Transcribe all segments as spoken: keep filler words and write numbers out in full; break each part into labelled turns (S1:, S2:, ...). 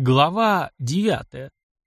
S1: Глава девятая.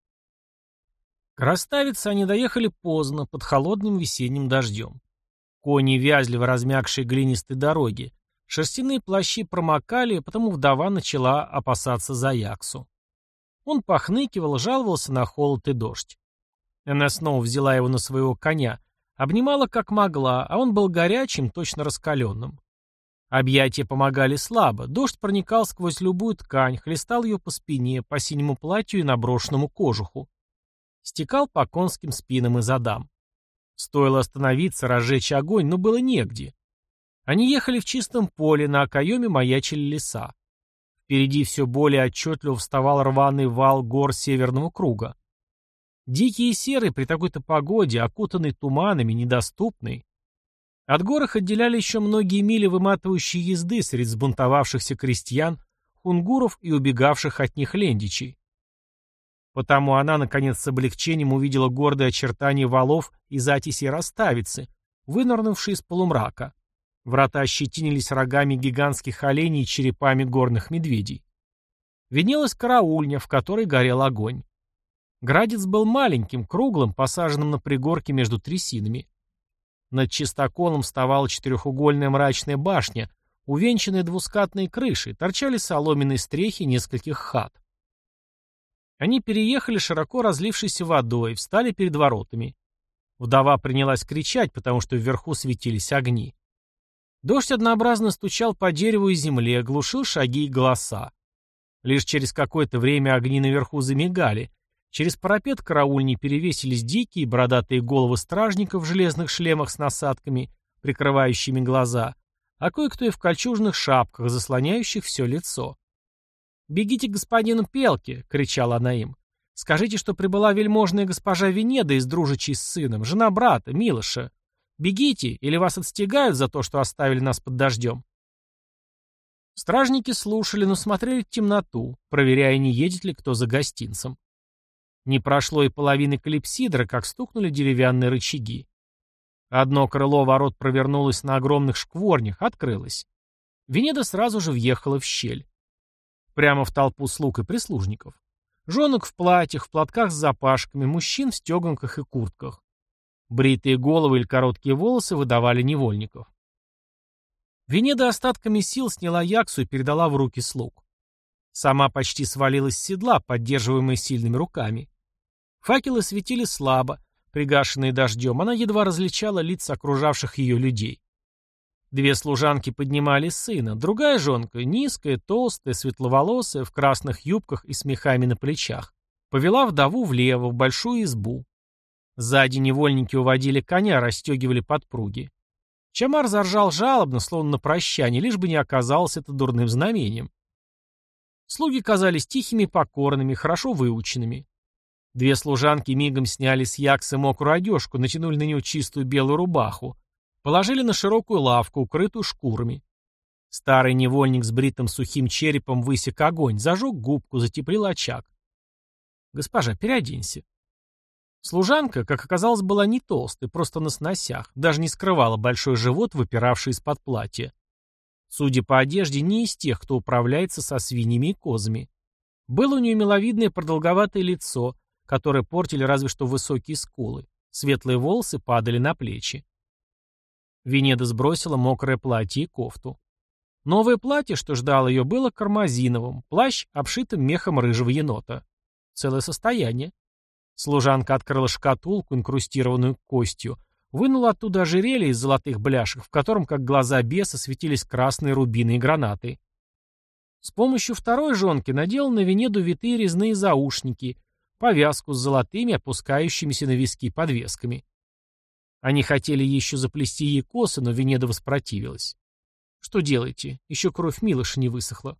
S1: К Расставице они доехали поздно, под холодным весенним дождем. Кони вязли в размягшей глинистой дороге. Шерстяные плащи промокали, потому вдова начала опасаться за Яксу. Он похныкивал, жаловался на холод и дождь. Она снова взяла его на своего коня, обнимала как могла, а он был горячим, точно раскаленным. Объятия помогали слабо, дождь проникал сквозь любую ткань, хлестал ее по спине, по синему платью и наброшенному кожуху. Стекал по конским спинам и задам. Стоило остановиться, разжечь огонь, но было негде. Они ехали в чистом поле, на окоеме маячили леса. Впереди все более отчетливо вставал рваный вал гор Северного круга. Дикий и серый при такой-то погоде, окутанный туманами, недоступный. От гор их отделяли еще многие мили выматывающей езды среди сбунтовавшихся крестьян, хунгуров и убегавших от них лендичей. Потому она, наконец, с облегчением увидела гордые очертания валов и затиси Расставицы, вынырнувшие из полумрака. Врата ощетинились рогами гигантских оленей и черепами горных медведей. Виднелась караульня, в которой горел огонь. Градец был маленьким, круглым, посаженным на пригорке между трясинами. Над чистоколом вставала четырехугольная мрачная башня, увенчанная двускатной крышей, торчали соломенные стрехи нескольких хат. Они переехали широко разлившейся водой, встали перед воротами. Вдова принялась кричать, потому что вверху светились огни. Дождь однообразно стучал по дереву и земле, глушил шаги и голоса. Лишь через какое-то время огни наверху замигали. Через парапет караульни перевесились дикие бородатые головы стражников в железных шлемах с насадками, прикрывающими глаза, а кое-кто и в кольчужных шапках, заслоняющих все лицо. «Бегите к господину Пелке!» — кричала она им. «Скажите, что прибыла вельможная госпожа Венеда из дружичей с сыном, жена брата, Милоша. Бегите, или вас отстегают за то, что оставили нас под дождем». Стражники слушали, но смотрели в темноту, проверяя, не едет ли кто за гостинцем. Не прошло и половины клипсидра, как стукнули деревянные рычаги. Одно крыло ворот провернулось на огромных шкворнях, открылось. Венеда сразу же въехала в щель. Прямо в толпу слуг и прислужников. Женок в платьях, в платках с запашками, мужчин в стеганках и куртках. Бритые головы или короткие волосы выдавали невольников. Венеда остатками сил сняла Яксу и передала в руки слуг. Сама почти свалилась с седла, поддерживаемая сильными руками. Факелы светили слабо, пригашенные дождем, она едва различала лица окружавших ее людей. Две служанки поднимали сына, другая жонка, низкая, толстая, светловолосая, в красных юбках и с мехами на плечах, повела вдову влево, в большую избу. Сзади невольники уводили коня, расстегивали подпруги. Чамар заржал жалобно, словно на прощание, лишь бы не оказалось это дурным знамением. Слуги казались тихими и покорными, хорошо выученными. Две служанки мигом сняли с Яксы мокрую одежку, натянули на нее чистую белую рубаху, положили на широкую лавку, укрытую шкурами. Старый невольник с бритым сухим черепом высек огонь, зажег губку, затеплил очаг. «Госпожа, переоденься». Служанка, как оказалось, была не толстой, просто на сносях, даже не скрывала большой живот, выпиравший из-под платья. Судя по одежде, не из тех, кто управляется со свиньями и козами. Было у нее миловидное продолговатое лицо, которое портили разве что высокие скулы. Светлые волосы падали на плечи. Венеда сбросила мокрое платье и кофту. Новое платье, что ждало ее, было кармазиновым, плащ, обшитым мехом рыжего енота. Целое состояние. Служанка открыла шкатулку, инкрустированную костью, вынула оттуда ожерелье из золотых бляшек, в котором, как глаза беса, светились красные рубины и гранаты. С помощью второй жонки надела на Венеду витые резные заушники, повязку с золотыми, опускающимися на виски подвесками. Они хотели еще заплести ей косы, но Венеда воспротивилась. «Что делаете? Еще кровь Милоши не высохла».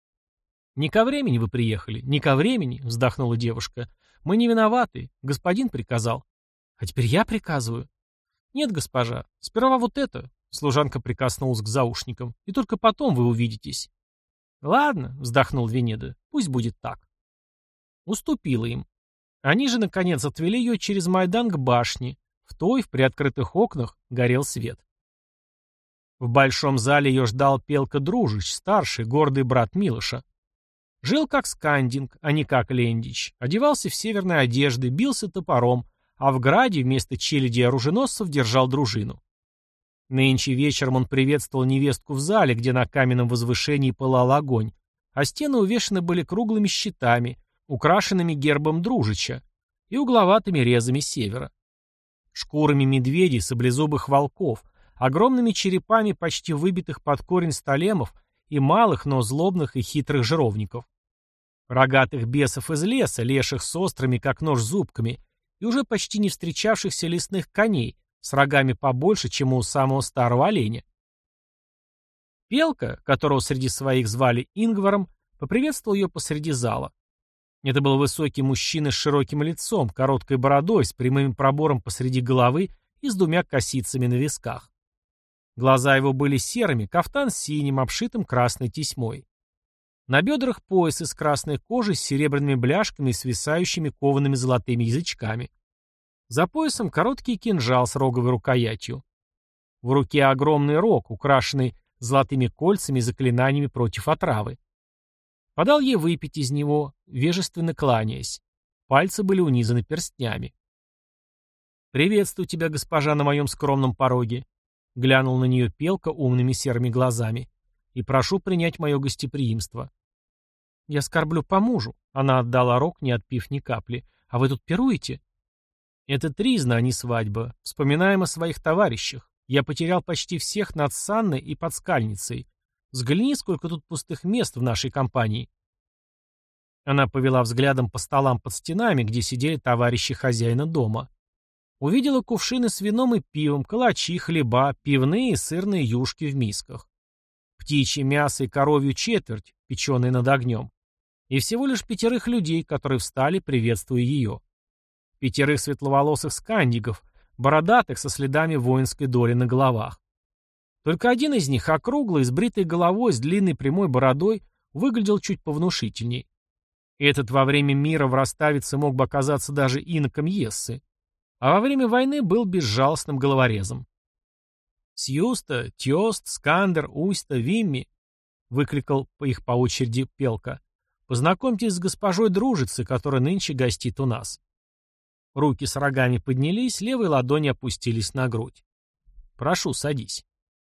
S1: «Не ко времени вы приехали, не ко времени», — вздохнула девушка. «Мы не виноваты. Господин приказал». «А теперь я приказываю». «Нет, госпожа. Сперва вот это», — служанка прикоснулась к заушникам, — «и только потом вы увидитесь». «Ладно», — вздохнул Венеда, — «пусть будет так». Уступила им. Они же, наконец, отвели ее через Майдан к башне. В той, в приоткрытых окнах, горел свет. В большом зале ее ждал Пелка Дружич, старший, гордый брат Милоша. Жил как Скандинг, а не как Лендич. Одевался в северной одежды, бился топором, а в Граде вместо челяди и оруженосцев держал дружину. Нынче вечером он приветствовал невестку в зале, где на каменном возвышении пылал огонь, а стены увешаны были круглыми щитами, украшенными гербом Дружича и угловатыми резами севера. Шкурами медведей, саблезубых волков, огромными черепами почти выбитых под корень столемов и малых, но злобных и хитрых жировников. Рогатых бесов из леса, леших с острыми, как нож, зубками, и уже почти не встречавшихся лесных коней, с рогами побольше, чем у самого старого оленя. Пелка, которого среди своих звали Ингваром, поприветствовал ее посреди зала. Это был высокий мужчина с широким лицом, короткой бородой, с прямым пробором посреди головы и с двумя косицами на висках. Глаза его были серыми, кафтан синим, обшитым красной тесьмой. На бедрах пояс из красной кожи с серебряными бляшками и свисающими коваными золотыми язычками. За поясом короткий кинжал с роговой рукоятью. В руке огромный рог, украшенный золотыми кольцами и заклинаниями против отравы. Подал ей выпить из него, вежественно кланяясь. Пальцы были унизаны перстнями. «Приветствую тебя, госпожа, на моем скромном пороге», — глянул на нее Пелка умными серыми глазами. «И прошу принять мое гостеприимство». «Я скорблю по мужу», — она отдала рог, не отпив ни капли. «А вы тут пируете?» «Это тризна, а не свадьба. Вспоминаем о своих товарищах. Я потерял почти всех над Санной и под Скальницей. Взгляни, сколько тут пустых мест в нашей компании». Она повела взглядом по столам под стенами, где сидели товарищи хозяина дома. Увидела кувшины с вином и пивом, калачи, хлеба, пивные и сырные юшки в мисках. Птичье мясо и коровью четверть, печеные над огнем. И всего лишь пятерых людей, которые встали, приветствуя ее. Пятерых светловолосых скандигов, бородатых со следами воинской доли на головах. Только один из них, округлый, с бритой головой, с длинной прямой бородой, выглядел чуть повнушительней. Этот во время мира в Роставице мог бы оказаться даже иноком Ессы, а во время войны был безжалостным головорезом. «Сьюста, Тьост, Скандер, Уйста, Вимми», — выкликал по их по очереди Пелка. «Познакомьтесь с госпожой Дружицей, которая нынче гостит у нас». Руки с рогами поднялись, левые ладони опустились на грудь. «Прошу, садись».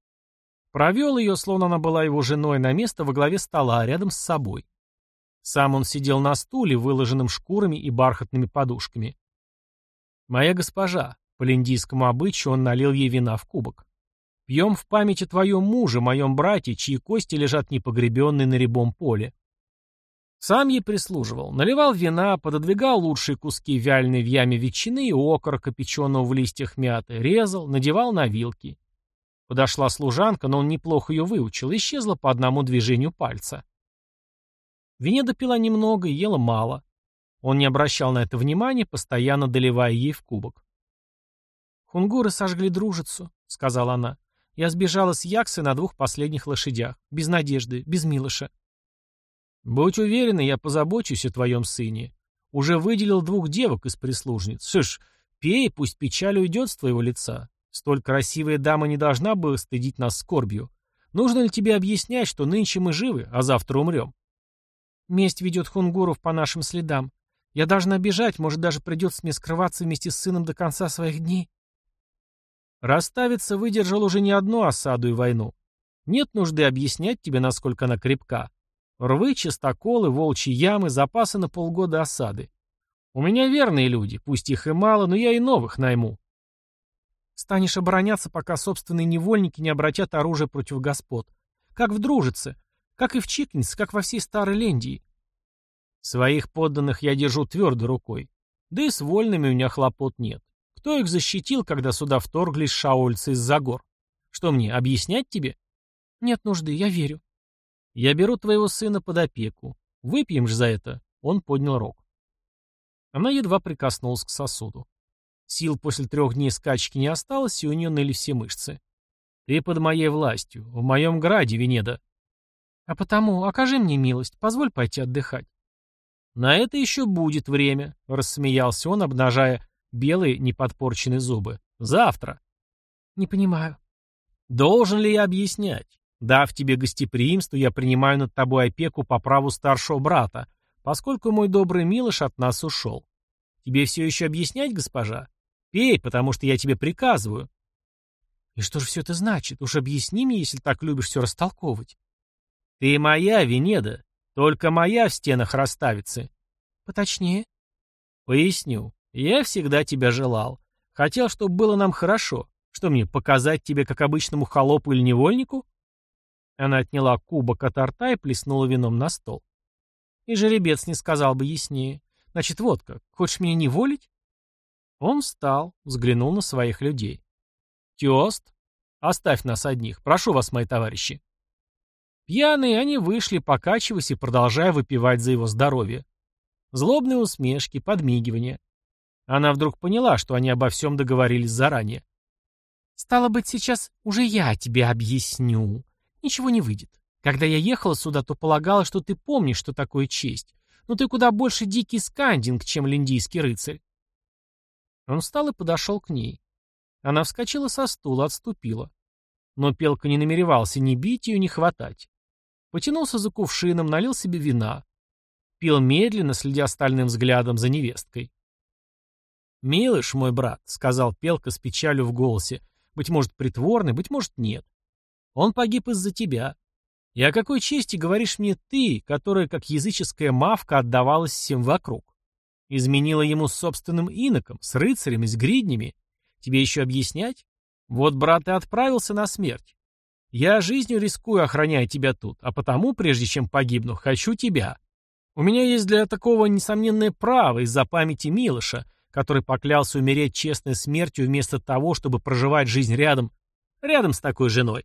S1: Провел ее, словно она была его женой, на место во главе стола, рядом с собой. Сам он сидел на стуле, выложенном шкурами и бархатными подушками. «Моя госпожа», — по линдийскому обычаю он налил ей вина в кубок. «Пьем в память о твоем муже, моем брате, чьи кости лежат непогребенные на рябом поле». Сам ей прислуживал, наливал вина, пододвигал лучшие куски вяленой в яме ветчины и окорока, печеного в листьях мяты, резал, надевал на вилки. Подошла служанка, но он неплохо ее выучил, исчезла по одному движению пальца. Венеда пила немного и ела мало. Он не обращал на это внимания, постоянно доливая ей в кубок. «Хунгуры сожгли Дружицу», — сказала она. «Я сбежала с Яксы на двух последних лошадях, без надежды, без Милыша». «Будь уверена, я позабочусь о твоем сыне. Уже выделил двух девок из прислужниц. Шиш, пей, пусть печаль уйдет с твоего лица. Столь красивая дама не должна бы стыдить нас скорбью. Нужно ли тебе объяснять, что нынче мы живы, а завтра умрем?» «Месть ведет хунгуров по нашим следам. Я должна бежать, может, даже придется мне скрываться вместе с сыном до конца своих дней». Роставица выдержал уже не одну осаду и войну. Нет нужды объяснять тебе, насколько она крепка. Рвы, чистоколы, волчьи ямы, запасы на полгода осады. У меня верные люди, пусть их и мало, но я и новых найму. Станешь обороняться, пока собственные невольники не обратят оружие против господ. Как в Дружице, как и в Чикнице, как во всей старой Лендии. Своих подданных я держу твердой рукой. Да и с вольными у меня хлопот нет. Кто их защитил, когда сюда вторглись шаольцы из-за гор? Что мне, объяснять тебе? Нет нужды, я верю. Я беру твоего сына под опеку. Выпьем же за это. Он поднял рог. Она едва прикоснулась к сосуду. Сил после трех дней скачки не осталось, и у нее ныли все мышцы. Ты под моей властью, в моем граде, Венеда. А потому окажи мне милость, позволь пойти отдыхать. На это еще будет время, рассмеялся он, обнажая белые неподпорченные зубы. Завтра. Не понимаю. Должен ли я объяснять? Дав тебе гостеприимство, я принимаю над тобой опеку по праву старшего брата, поскольку мой добрый Милош от нас ушел. Тебе все еще объяснять, госпожа? Пей, потому что я тебе приказываю». «И что же все это значит? Уж объясни мне, если так любишь все растолковывать». «Ты моя, Венеда, только моя в стенах расставицы». «Поточнее?» «Поясню. Я всегда тебя желал. Хотел, чтобы было нам хорошо. Что мне, показать тебе, как обычному холопу или невольнику?» Она отняла кубок от рта и плеснула вином на стол. «И жеребец не сказал бы яснее. Значит, вот как. Хочешь меня неволить?» Он встал, взглянул на своих людей. «Тёст, оставь нас одних. Прошу вас, мои товарищи». Пьяные они вышли, покачиваясь и продолжая выпивать за его здоровье. Злобные усмешки, подмигивания. Она вдруг поняла, что они обо всем договорились заранее. «Стало быть, сейчас уже я тебе объясню. Ничего не выйдет. Когда я ехала сюда, то полагала, что ты помнишь, что такое честь. Но ты куда больше дикий скандинг, чем линдийский рыцарь». Он встал и подошел к ней. Она вскочила со стула, отступила. Но Пелка не намеревался ни бить ее, ни хватать. Потянулся за кувшином, налил себе вина. Пил медленно, следя стальным взглядом за невесткой. «Милыш, мой брат», — сказал Пелка с печалью в голосе, быть может, притворный, быть может, нет. «Он погиб из-за тебя. И о какой чести говоришь мне ты, которая, как языческая мавка, отдавалась всем вокруг? Изменила ему с собственным иноком, с рыцарями, с гриднями. Тебе еще объяснять? Вот, брат, и отправился на смерть. Я жизнью рискую, охраняя тебя тут, а потому, прежде чем погибну, хочу тебя. У меня есть для такого несомненное право из-за памяти Милоша, который поклялся умереть честной смертью вместо того, чтобы проживать жизнь рядом, рядом с такой женой».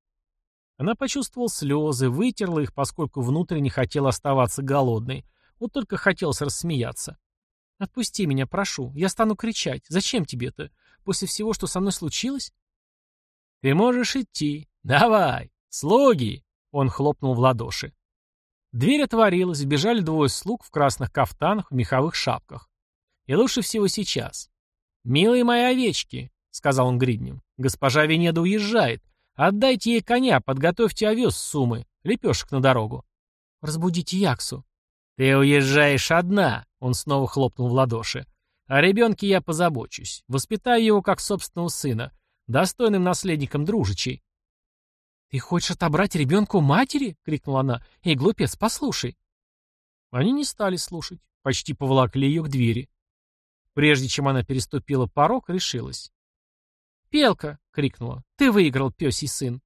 S1: Она почувствовала слезы, вытерла их, поскольку внутренне хотела оставаться голодной. Вот только хотелось рассмеяться. «Отпусти меня, прошу. Я стану кричать. Зачем тебе это? После всего, что со мной случилось?» «Ты можешь идти. Давай. Слуги!» Он хлопнул в ладоши. Дверь отворилась, вбежали двое слуг в красных кафтанах, в меховых шапках. И лучше всего сейчас. «Милые мои овечки», — сказал он гридням, — «госпожа Венеда уезжает. Отдайте ей коня, подготовьте овес с сумы, лепешек на дорогу. Разбудите Яксу». «Ты уезжаешь одна», — он снова хлопнул в ладоши. «О ребенке я позабочусь. Воспитаю его как собственного сына, достойным наследником дружичей». «Ты хочешь отобрать ребенка у матери?» — крикнула она. «Эй, глупец, послушай». Они не стали слушать, почти поволокли ее к двери. Прежде чем она переступила порог, решилась. «Пелка!» — крикнула. «Ты выиграл, пёсий сын!»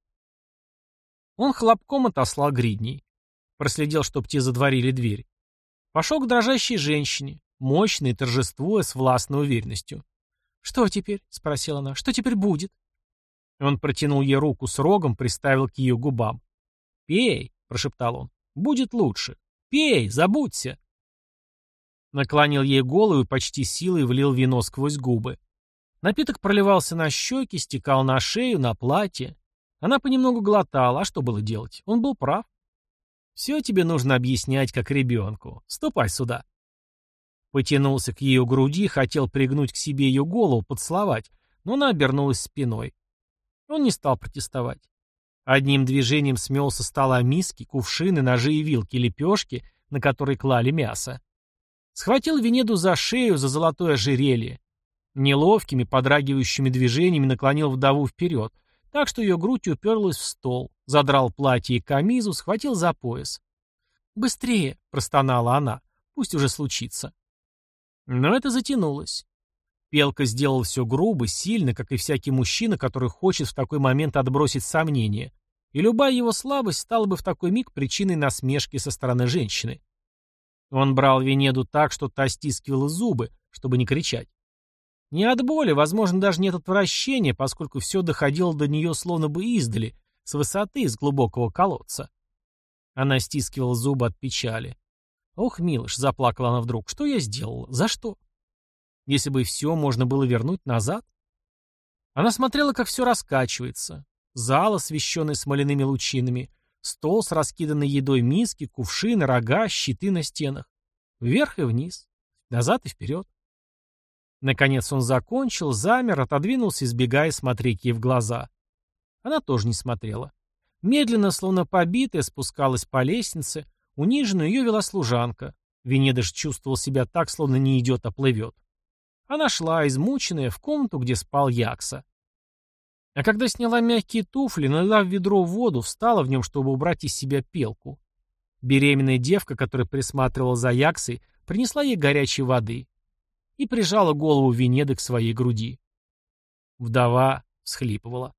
S1: Он хлопком отослал гридней. Проследил, чтоб те задворили дверь. Пошел к дрожащей женщине, мощной, торжествуя с властной уверенностью. «Что теперь?» — спросила она. «Что теперь будет?» Он протянул ей руку с рогом, приставил к ее губам. «Пей!» — прошептал он. «Будет лучше. Пей, забудься!» Наклонил ей голову и почти силой влил вино сквозь губы. Напиток проливался на щеки, стекал на шею, на платье. Она понемногу глотала, а что было делать? Он был прав. «Все тебе нужно объяснять, как ребенку. Ступай сюда». Потянулся к ее груди, хотел пригнуть к себе ее голову, поцеловать, но она обернулась спиной. Он не стал протестовать. Одним движением смел со стола миски, кувшины, ножи и вилки, лепешки, на которые клали мясо. Схватил Венеду за шею, за золотое ожерелье. Неловкими, подрагивающими движениями наклонил вдову вперед, так что ее грудь уперлась в стол, задрал платье и камизу, схватил за пояс. «Быстрее!» — простонала она. «Пусть уже случится». Но это затянулось. Пелка сделал все грубо, сильно, как и всякий мужчина, который хочет в такой момент отбросить сомнения, и любая его слабость стала бы в такой миг причиной насмешки со стороны женщины. Он брал Венеду так, что та стискивала зубы, чтобы не кричать. Не от боли, возможно, даже нет отвращения, поскольку все доходило до нее словно бы издали, с высоты, из глубокого колодца. Она стискивала зубы от печали. «Ох, Милош», — заплакала она вдруг, — «что я сделала? За что? Если бы все можно было вернуть назад?» Она смотрела, как все раскачивается. Зал, освещенный смоляными лучинами, стол с раскиданной едой, миски, кувшины, рога, щиты на стенах. Вверх и вниз, назад и вперед. Наконец он закончил, замер, отодвинулся, избегая смотреть ей в глаза. Она тоже не смотрела. Медленно, словно побитая, спускалась по лестнице, униженную ее вела служанка. Венедыш чувствовал себя так, словно не идет, а плывет. Она шла, измученная, в комнату, где спал Якса. А когда сняла мягкие туфли, налила в ведро воду, встала в нем, чтобы убрать из себя пелку. Беременная девка, которая присматривала за Яксой, принесла ей горячей воды и прижала голову Венеды к своей груди. Вдова всхлипывала.